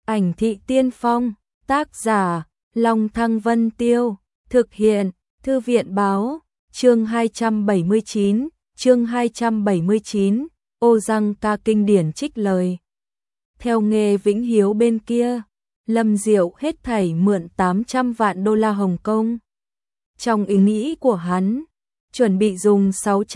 Ảnh thị tiên phong, tác giả, Long Thăng Vân Tiêu, thực hiện, Thư viện báo, chương 279, ô răng ca kinh điển trích lời. Theo nghề Vĩnh Hiếu bên kia, Lâm Diệu hết thảy mượn 800 vạn đô la Hồng Kông. Trong ý nghĩ của hắn, chuẩn bị dùng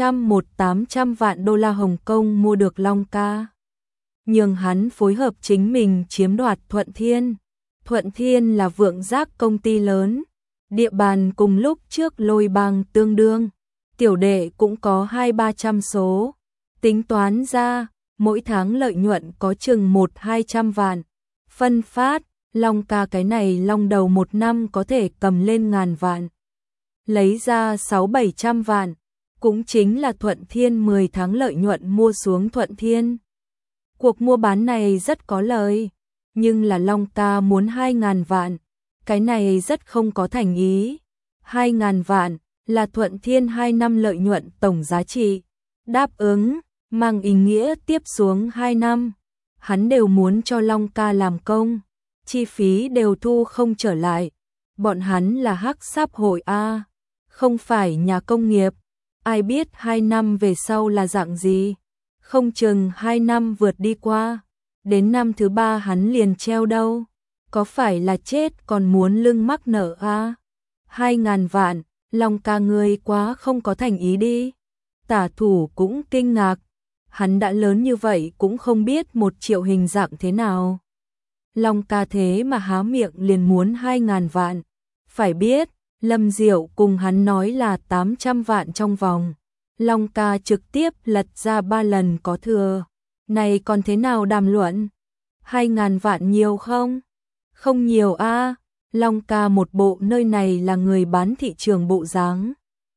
800 vạn đô la Hồng Kông mua được Long Ca. Nhưng hắn phối hợp chính mình chiếm đoạt Thuận Thiên. Thuận Thiên là vượng giác công ty lớn, địa bàn cùng lúc trước Lôi Bang tương đương, tiểu đệ cũng có 200-300 số. Tính toán ra, mỗi tháng lợi nhuận có chừng 100-200 vạn. Phân phát, Long Ca cái này long đầu một năm có thể cầm lên ngàn vạn. Lấy ra 600-700 vạn, cũng chính là Thuận Thiên 10 tháng lợi nhuận mua xuống Thuận Thiên. Cuộc mua bán này rất có lời, nhưng là Long Ca muốn 2.000 vạn, cái này rất không có thành ý. 2.000 vạn là Thuận Thiên 2 năm lợi nhuận tổng giá trị. Đáp ứng, mang ý nghĩa tiếp xuống 2 năm, hắn đều muốn cho Long Ca làm công, chi phí đều thu không trở lại. Bọn hắn là hắc sáp hội A, không phải nhà công nghiệp, ai biết 2 năm về sau là dạng gì. Không chừng 2 năm vượt đi qua, đến năm thứ 3 hắn liền treo đâu, có phải là chết còn muốn lưng mắc nợ a? 2.000 vạn, Long Ca ngươi quá không có thành ý đi. Tả Thủ cũng kinh ngạc, hắn đã lớn như vậy cũng không biết 1 triệu hình dạng thế nào. Long Ca thế mà há miệng liền muốn 2.000 vạn, phải biết, Lâm Diệu cùng hắn nói là 800 vạn trong vòng. Long Ca trực tiếp lật ra 3 lần có thừa, này còn thế nào đàm luận? 2.000 vạn nhiều không? Không nhiều a. Long Ca một bộ nơi này là người bán thị trường bộ dáng.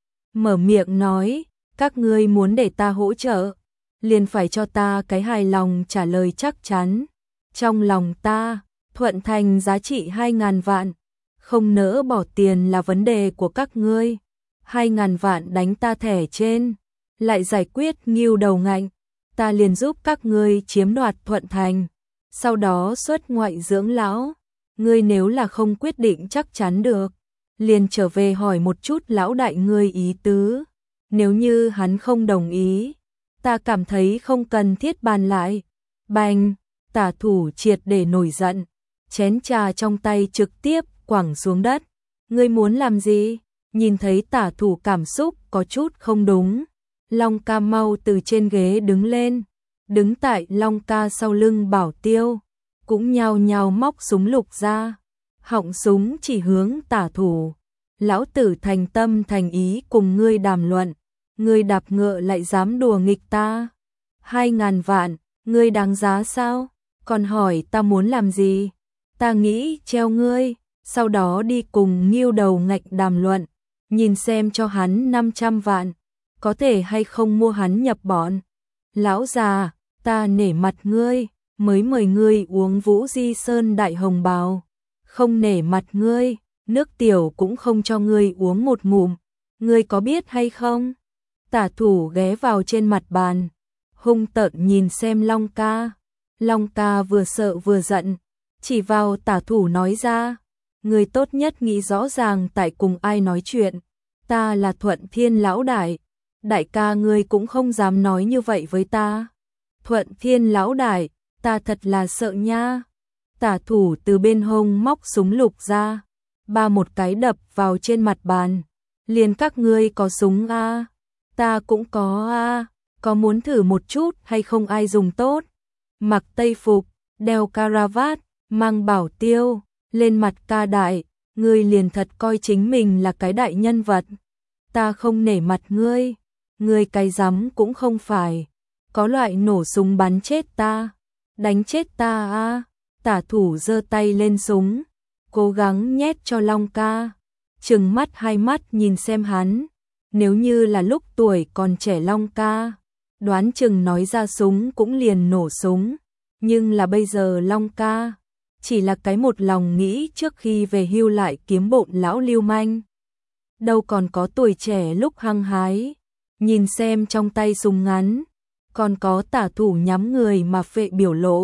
Mở miệng nói, các ngươi muốn để ta hỗ trợ, liền phải cho ta cái hài lòng trả lời chắc chắn. Trong lòng ta, Thuận Thành giá trị 2.000 vạn, không nỡ bỏ tiền là vấn đề của các ngươi. 2.000 vạn đánh ta thẻ trên, lại giải quyết Ngưu Đầu Ngạnh, ta liền giúp các ngươi chiếm đoạt Thuận Thành, sau đó xuất ngoại dưỡng lão. Ngươi nếu là không quyết định chắc chắn được, liền trở về hỏi một chút lão đại ngươi ý tứ. Nếu như hắn không đồng ý, ta cảm thấy không cần thiết bàn lại. Bành, Tả Thủ triệt để nổi giận, chén trà trong tay trực tiếp quẳng xuống đất. Ngươi muốn làm gì? Nhìn thấy Tả Thủ cảm xúc có chút không đúng, Long Ca mau từ trên ghế đứng lên, đứng tại Long Ca sau lưng Bảo Tiêu, cũng nhao nhao móc súng lục ra, họng súng chỉ hướng Tả Thủ. Lão tử thành tâm thành ý cùng ngươi đàm luận, ngươi đạp ngựa lại dám đùa nghịch ta. 2.000 vạn, ngươi đáng giá sao? Còn hỏi ta muốn làm gì? Ta nghĩ treo ngươi, sau đó đi cùng Ngưu Đầu Ngạnh đàm luận, nhìn xem cho hắn 500 vạn, có thể hay không mua hắn nhập bọn. Lão già, ta nể mặt ngươi, mới mời ngươi uống Vũ Di Sơn Đại Hồng Bào, không nể mặt ngươi, nước tiểu cũng không cho ngươi uống một ngụm, ngươi có biết hay không? Tả Thủ ghé vào trên mặt bàn, hung tợn nhìn xem Long Ca. Long Ca vừa sợ vừa giận, chỉ vào Tả Thủ nói ra, ngươi tốt nhất nghĩ rõ ràng tại cùng ai nói chuyện, ta là Thuận Thiên lão đại, đại ca ngươi cũng không dám nói như vậy với ta. Thuận Thiên lão đại, ta thật là sợ nha. Tả Thủ từ bên hông móc súng lục ra, ba một cái đập vào trên mặt bàn. Liền các ngươi có súng a? Ta cũng có a, có muốn thử một chút hay không ai dùng tốt? Mặc tây phục, đeo caravat, mang bảo tiêu, lên mặt ca đại, ngươi liền thật coi chính mình là cái đại nhân vật. Ta không nể mặt ngươi, ngươi cái rắm cũng không phải, có loại nổ súng bắn chết ta, đánh chết ta a. Tả Thủ giơ tay lên súng, cố gắng nhét cho Long Ca, trừng mắt hai mắt nhìn xem hắn. Nếu như là lúc tuổi còn trẻ Long Ca, đoán chừng nói ra súng cũng liền nổ súng, nhưng là bây giờ Long Ca chỉ là cái một lòng nghĩ trước khi về hưu lại kiếm bộn lão lưu manh, đâu còn có tuổi trẻ lúc hăng hái. Nhìn xem trong tay súng ngắn, còn có Tả Thủ nhắm người mà phệ biểu lộ,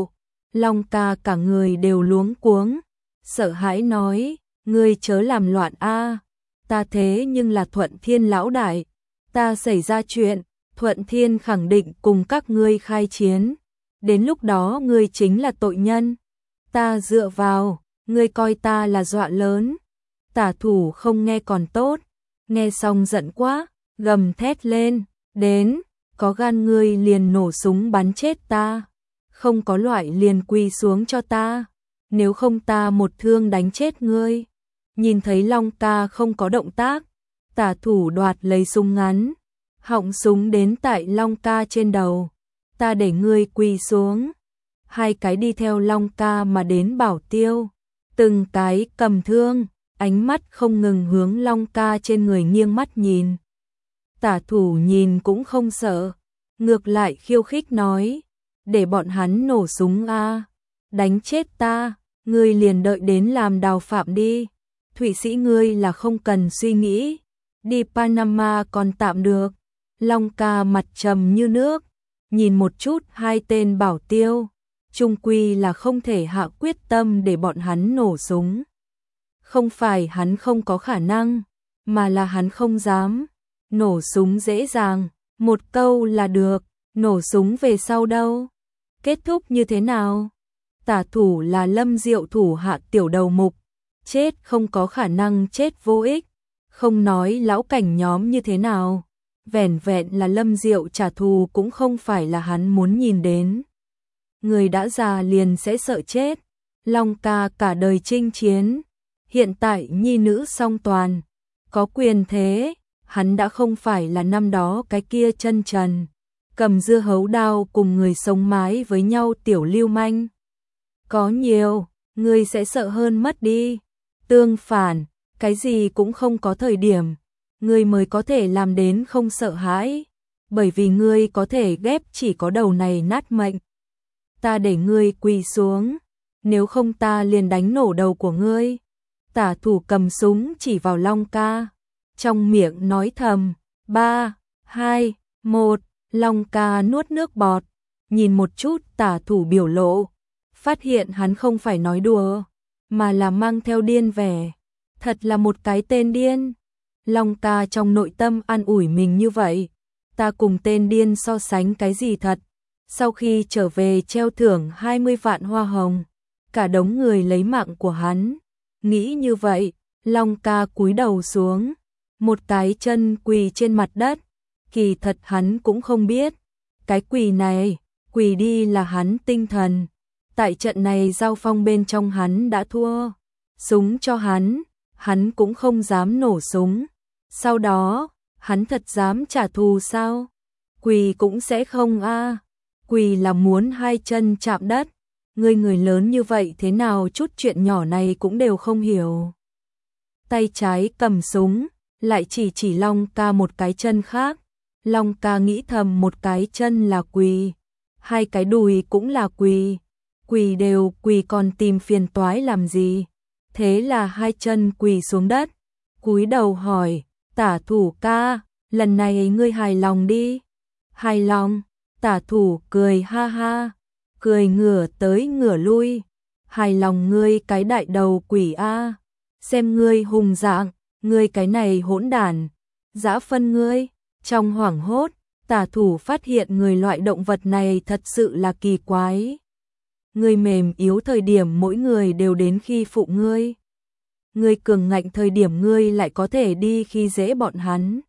Long ca cả người đều luống cuống, sợ hãi nói, ngươi chớ làm loạn a, ta thế nhưng là Thuận Thiên lão đại, ta xảy ra chuyện, Thuận Thiên khẳng định cùng các ngươi khai chiến, đến lúc đó ngươi chính là tội nhân, ta dựa vào, ngươi coi ta là dọa lớn. Tả thủ không nghe còn tốt, nghe xong giận quá, gầm thét lên, đến, có gan ngươi liền nổ súng bắn chết ta, không có loại liền quỳ xuống cho ta, nếu không ta một thương đánh chết ngươi. Nhìn thấy Long ca không có động tác, tả thủ đoạt lấy súng ngắn, họng súng đến tại Long ca trên đầu, ta để ngươi quỳ xuống. Hai cái đi theo Long ca mà đến bảo tiêu, từng cái cầm thương, ánh mắt không ngừng hướng Long ca trên người nghiêng mắt nhìn. Tả thủ nhìn cũng không sợ, ngược lại khiêu khích nói, để bọn hắn nổ súng a, đánh chết ta, ngươi liền đợi đến làm đào phạm đi. Thụy Sĩ ngươi là không cần suy nghĩ, đi Panama còn tạm được. Long ca mặt trầm như nước, nhìn một chút hai tên bảo tiêu, chung quy là không thể hạ quyết tâm để bọn hắn nổ súng. Không phải hắn không có khả năng, mà là hắn không dám. Nổ súng dễ dàng, một câu là được, nổ súng về sau đâu? Kết thúc như thế nào? Tả thủ là Lâm Diệu thủ hạ tiểu đầu mục, chết không có khả năng chết vô ích, không nói lão cảnh nhóm như thế nào, vẻn vẹn là Lâm Diệu trả thù cũng không phải là hắn muốn nhìn đến. Người đã già liền sẽ sợ chết, Long ca cả đời chinh chiến, hiện tại nhi nữ song toàn, có quyền thế, hắn đã không phải là năm đó cái kia chân trần, cầm dưa hấu đao cùng người sống mái với nhau tiểu lưu manh. Có nhiều, ngươi sẽ sợ hơn mất đi. Tương phản, cái gì cũng không có thời điểm, ngươi mới có thể làm đến không sợ hãi, bởi vì ngươi có thể ghép chỉ có đầu này nát mệnh. Ta để ngươi quỳ xuống, nếu không ta liền đánh nổ đầu của ngươi. Tả thủ cầm súng chỉ vào Long ca, trong miệng nói thầm, 3, 2, 1, Long ca nuốt nước bọt, nhìn một chút tả thủ biểu lộ, phát hiện hắn không phải nói đùa, mà là mang theo điên vẻ, thật là một cái tên điên. Long ca trong nội tâm an ủi mình như vậy, ta cùng tên điên so sánh cái gì thật. Sau khi trở về treo thưởng 20 vạn hoa hồng, cả đống người lấy mạng của hắn. Nghĩ như vậy, Long ca cúi đầu xuống, một cái chân quỳ trên mặt đất, kỳ thật hắn cũng không biết, cái quỳ này, quỳ đi là hắn tinh thần. Tại trận này giao phong bên trong hắn đã thua, súng cho hắn cũng không dám nổ súng. Sau đó, hắn thật dám trả thù sao? Quỳ cũng sẽ không a. Quỳ là muốn hai chân chạm đất. Người lớn như vậy thế nào chút chuyện nhỏ này cũng đều không hiểu. Tay trái cầm súng, lại chỉ Long ca một cái chân khác. Long ca nghĩ thầm một cái chân là quỳ, hai cái đùi cũng là quỳ. Quỳ đều quỳ còn tìm phiền toái làm gì? Thế là hai chân quỳ xuống đất, cúi đầu hỏi, tả thủ ca, lần này ngươi hài lòng đi. Hài lòng, tả thủ cười ha ha, cười ngửa tới ngửa lui. Hài lòng ngươi cái đại đầu quỷ a, xem ngươi hùng dạng, ngươi cái này hỗn đản, dã phân ngươi. Trong hoảng hốt, tả thủ phát hiện người loại động vật này thật sự là kỳ quái. Ngươi mềm yếu thời điểm mỗi người đều đến khi phụ ngươi. Ngươi cường ngạnh thời điểm ngươi lại có thể đi khi dễ bọn hắn.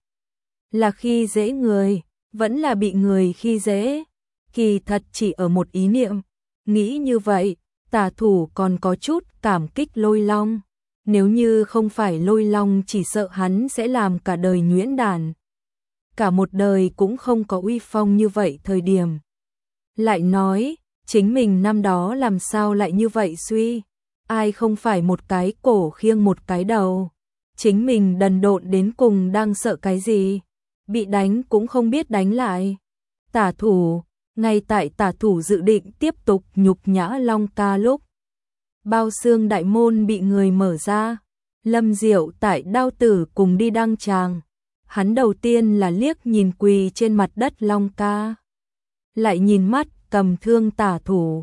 Là khi dễ người, vẫn là bị người khi dễ. Kỳ thật chỉ ở một ý niệm. Nghĩ như vậy, tả thủ còn có chút cảm kích Lôi Long. Nếu như không phải Lôi Long chỉ sợ hắn sẽ làm cả đời nhuyễn đản. Cả một đời cũng không có uy phong như vậy thời điểm. Lại nói, chính mình năm đó làm sao lại như vậy suy, ai không phải một cái cổ khiêng một cái đầu, chính mình đần độn đến cùng đang sợ cái gì, bị đánh cũng không biết đánh lại. Tả thủ, ngay tại tả thủ dự định tiếp tục nhục nhã Long ca lúc, bao xương đại môn bị người mở ra, Lâm Diệu tại đao tử cùng đi đăng tràng, hắn đầu tiên là liếc nhìn quỳ trên mặt đất Long ca, lại nhìn mắt cầm thương tả thủ,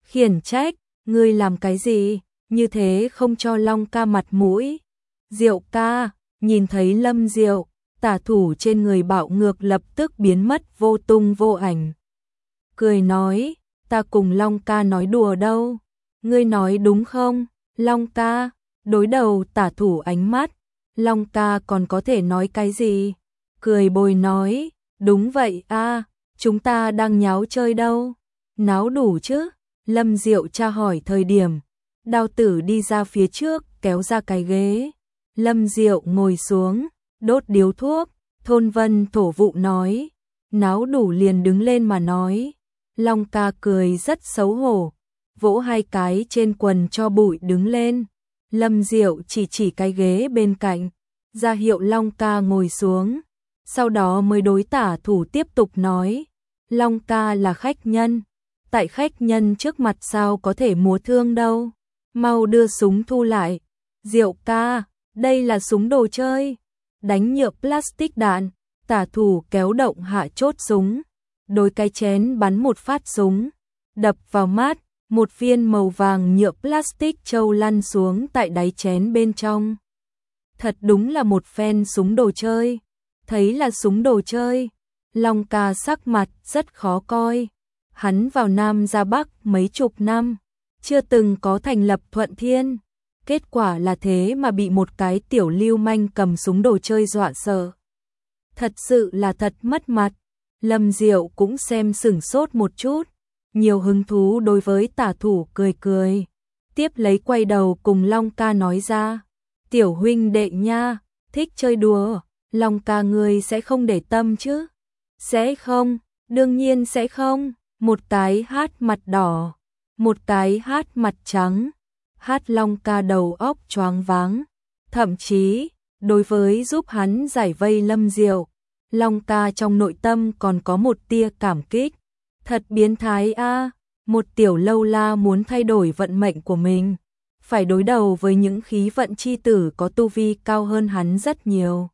khiển trách, ngươi làm cái gì, như thế không cho Long ca mặt mũi. Diệu ca, nhìn thấy Lâm Diệu, tả thủ trên người bạo ngược lập tức biến mất vô tung vô ảnh. Cười nói, ta cùng Long ca nói đùa đâu, ngươi nói đúng không, Long ca, đối đầu tả thủ ánh mắt, Long ca còn có thể nói cái gì, cười bồi nói, đúng vậy a, chúng ta đang nháo chơi đâu, náo đủ chứ, Lâm Diệu tra hỏi thời điểm, Đao Tử đi ra phía trước kéo ra cái ghế, Lâm Diệu ngồi xuống, đốt điếu thuốc, Thôn Vân Thổ Vụ nói, náo đủ liền đứng lên mà nói. Long ca cười rất xấu hổ, vỗ hai cái trên quần cho bụi đứng lên. Lâm Diệu chỉ cái ghế bên cạnh, ra hiệu Long ca ngồi xuống. Sau đó mới đối tả thủ tiếp tục nói, Long ca là khách nhân, tại khách nhân trước mặt sao có thể múa thương đâu, mau đưa súng thu lại. Diệu ca, đây là súng đồ chơi, đánh nhựa plastic đạn, tả thủ kéo động hạ chốt súng. Đôi cái chén bắn một phát súng, đập vào mắt, một viên màu vàng nhựa plastic trâu lăn xuống tại đáy chén bên trong. Thật đúng là một phen súng đồ chơi, thấy là súng đồ chơi, Long ca sắc mặt rất khó coi. Hắn vào Nam ra Bắc mấy chục năm, chưa từng có thành lập Thuận Thiên, kết quả là thế mà bị một cái tiểu lưu manh cầm súng đồ chơi dọa sợ. Thật sự là thật mất mặt. Lâm Diệu cũng xem sửng sốt một chút, nhiều hứng thú đối với tả thủ cười cười. Tiếp lấy quay đầu cùng Long ca nói ra, tiểu huynh đệ nha, thích chơi đùa, Long ca ngươi sẽ không để tâm chứ? Sẽ không, đương nhiên sẽ không, một cái hát mặt đỏ, một cái hát mặt trắng, hát Long ca đầu óc choáng váng, thậm chí, đối với giúp hắn giải vây Lâm Diệu, Long ca trong nội tâm còn có một tia cảm kích. Thật biến thái a, một tiểu lâu la muốn thay đổi vận mệnh của mình, phải đối đầu với những khí vận chi tử có tu vi cao hơn hắn rất nhiều.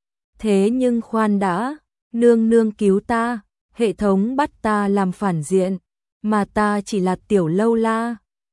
Thế nhưng khoan đã, nương nương cứu ta, hệ thống bắt ta làm phản diện, mà ta chỉ là tiểu lâu la,